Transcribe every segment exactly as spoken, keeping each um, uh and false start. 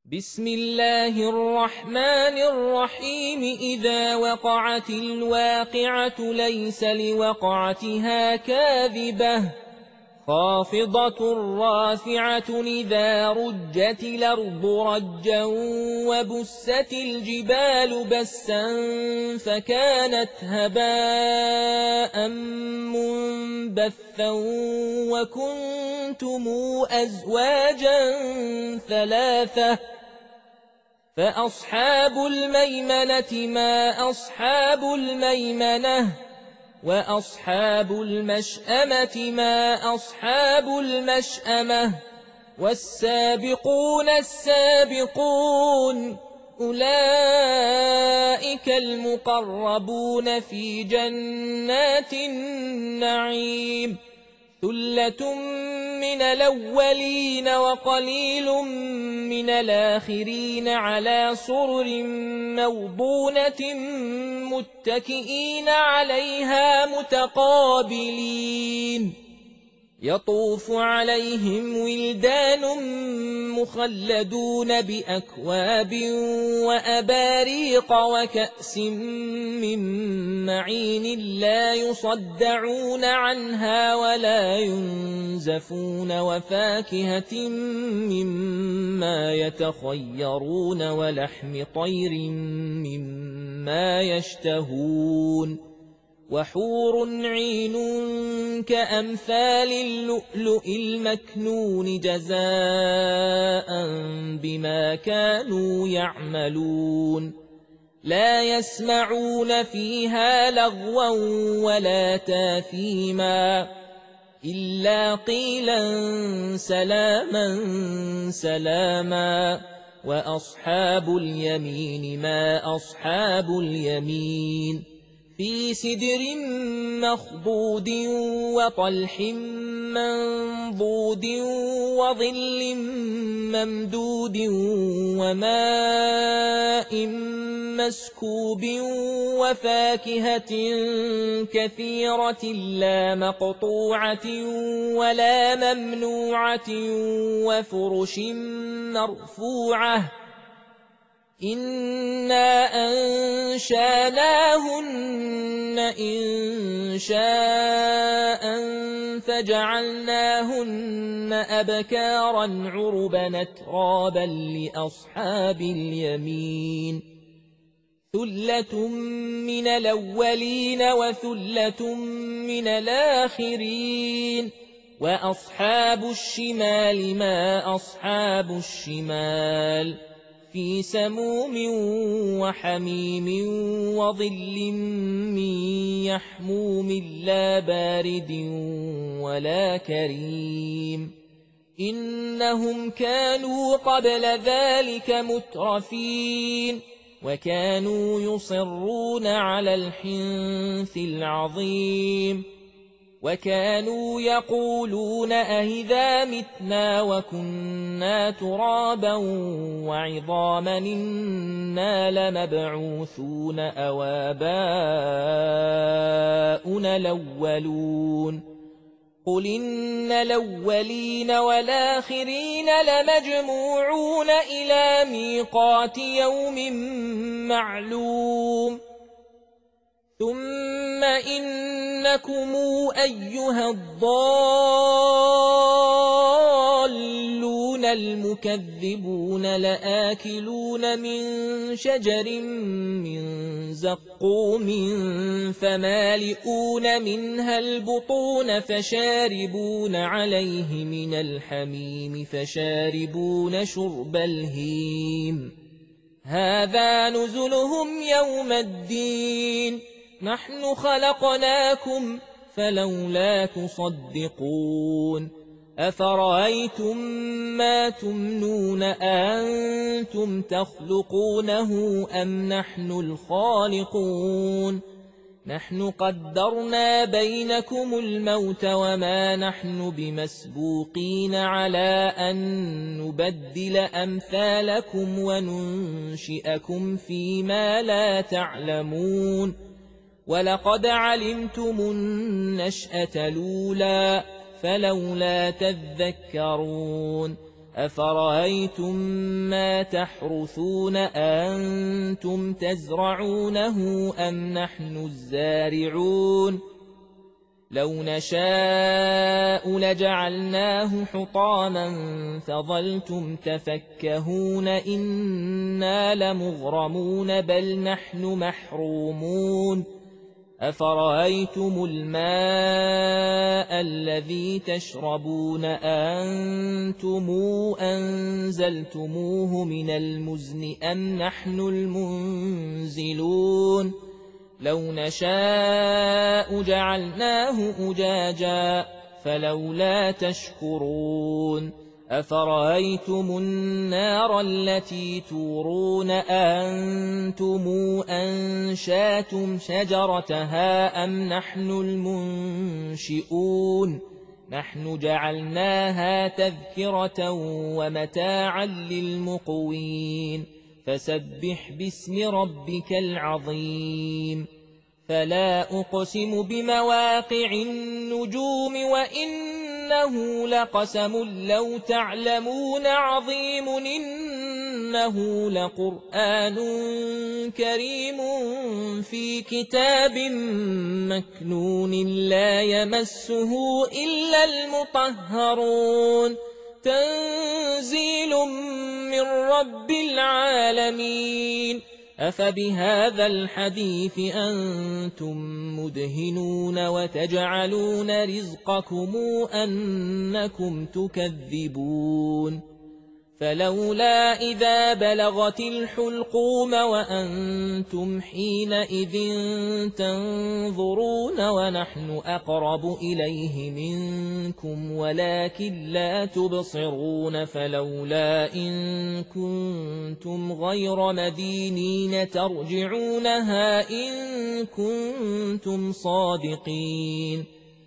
بسم الله الرحمن الرحيم إذا وقعت الواقعة ليس لوقعتها كاذبة خافضة رافعة إذا رجت الأرض رجا وبست الجبال بسا فكانت هباء منبثا وكنتم أزواجا ثلاثة فأصحاب الميمنة ما أصحاب الميمنة وأصحاب المشأمة ما أصحاب المشأمة والسابقون السابقون أولئك المقربون في جنات النعيم ثلة من الأولين وقليل من الآخرين على سرر موضونة متكئين عليها متقابلين يطوف عليهم ولدان مخلدون بأكواب وأباريق وكأس من معين لا يصدعون عنها ولا ينزفون وفاكهة مما يتخيرون ولحم طير مما يشتهون وحور عين كأمثال اللؤلؤ المكنون جزاء بما كانوا يعملون لا يسمعون فيها لغوا ولا تاثيما إلا قيلا سلاما سلاما وأصحاب اليمين ما أصحاب اليمين في سدر مخضود وطلح منضود وظل ممدود وماء مسكوب وفاكهة كثيرة لا مقطوعة ولا ممنوعة وفرش مرفوعة إنا أنشاناهن إن شاء فجعلناهن أبكارا عربا أترابا لأصحاب اليمين ثلة من الأولين وثلة من الآخرين وأصحاب الشمال ما أصحاب الشمال في سموم وحميم وظل من يحموم لا بارد ولا كريم إنهم كانوا قبل ذلك مترفين وكانوا يصرون على الحنث العظيم وكانوا يقولون أئذا متنا وكنا ترابا وعظاما إنا لمبعوثون أو آباؤنا الأولون قل إن الأولين والآخرين لمجموعون إلى ميقات يوم معلوم ثم إنكم أيها الضالون المكذبون لآكلون من شجر من زقوم فمالئون منها البطون فشاربون عليه من الحميم فشاربون شرب الهيم هذا نزلهم يوم الدين نحن خلقناكم فلولا تصدقون أفرأيتم ما تمنون أنتم تخلقونه أم نحن الخالقون نحن قدرنا بينكم الموت وما نحن بمسبوقين على أن نبدل أمثالكم وننشئكم فيما لا تعلمون ولقد علمتم النشأة الأولى فلولا تذكرون أفرأيتم ما تحرثون أنتم تزرعونه أم نحن الزارعون لو نشاء لجعلناه حطاما فظلتم تفكهون إنا لمغرمون بل نحن محرومون أفرأيتم الماء الذي تشربون أنتم أنزلتموه من المزن أم نحن المنزلون لو نشاء جعلناه أجاجا فلولا تشكرون أفرأيتم النار التي تورون أنتم أنشاتم شجرتها أم نحن المنشئون نحن جعلناها تذكرة ومتاعا للمقوين فسبح باسم ربك العظيم فلا أقسم بمواقع النجوم وإنه لقسم لو تعلمون عظيم إنه لقرآن كريم في كتاب مكنون لا يمسه إلا المطهرون تنزيل من رب العالمين أفبهذا الحديث أنتم مدهنون وتجعلون رزقكم أنكم تكذبون فلولا إذا بلغت الحلقوم وأنتم حينئذ تنظرون ونحن أقرب إليه منكم ولكن لا تبصرون فلولا إن كنتم غير مدينين ترجعونها إن كنتم صادقين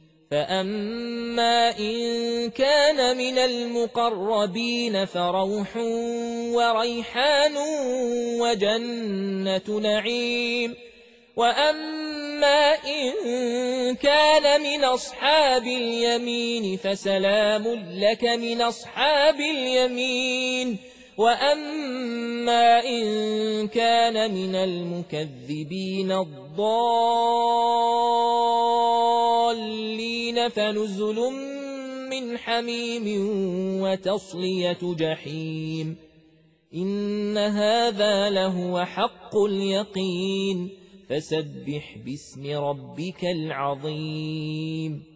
فأما إن كان من المقربين فروح وريحان وجنة نعيم وأما إن كان من أصحاب اليمين فسلام لك من أصحاب اليمين وأما إن كان من المكذبين الضالين فنزل من حميم وتصلية جحيم إن هذا لهو حق اليقين فسبح باسم ربك العظيم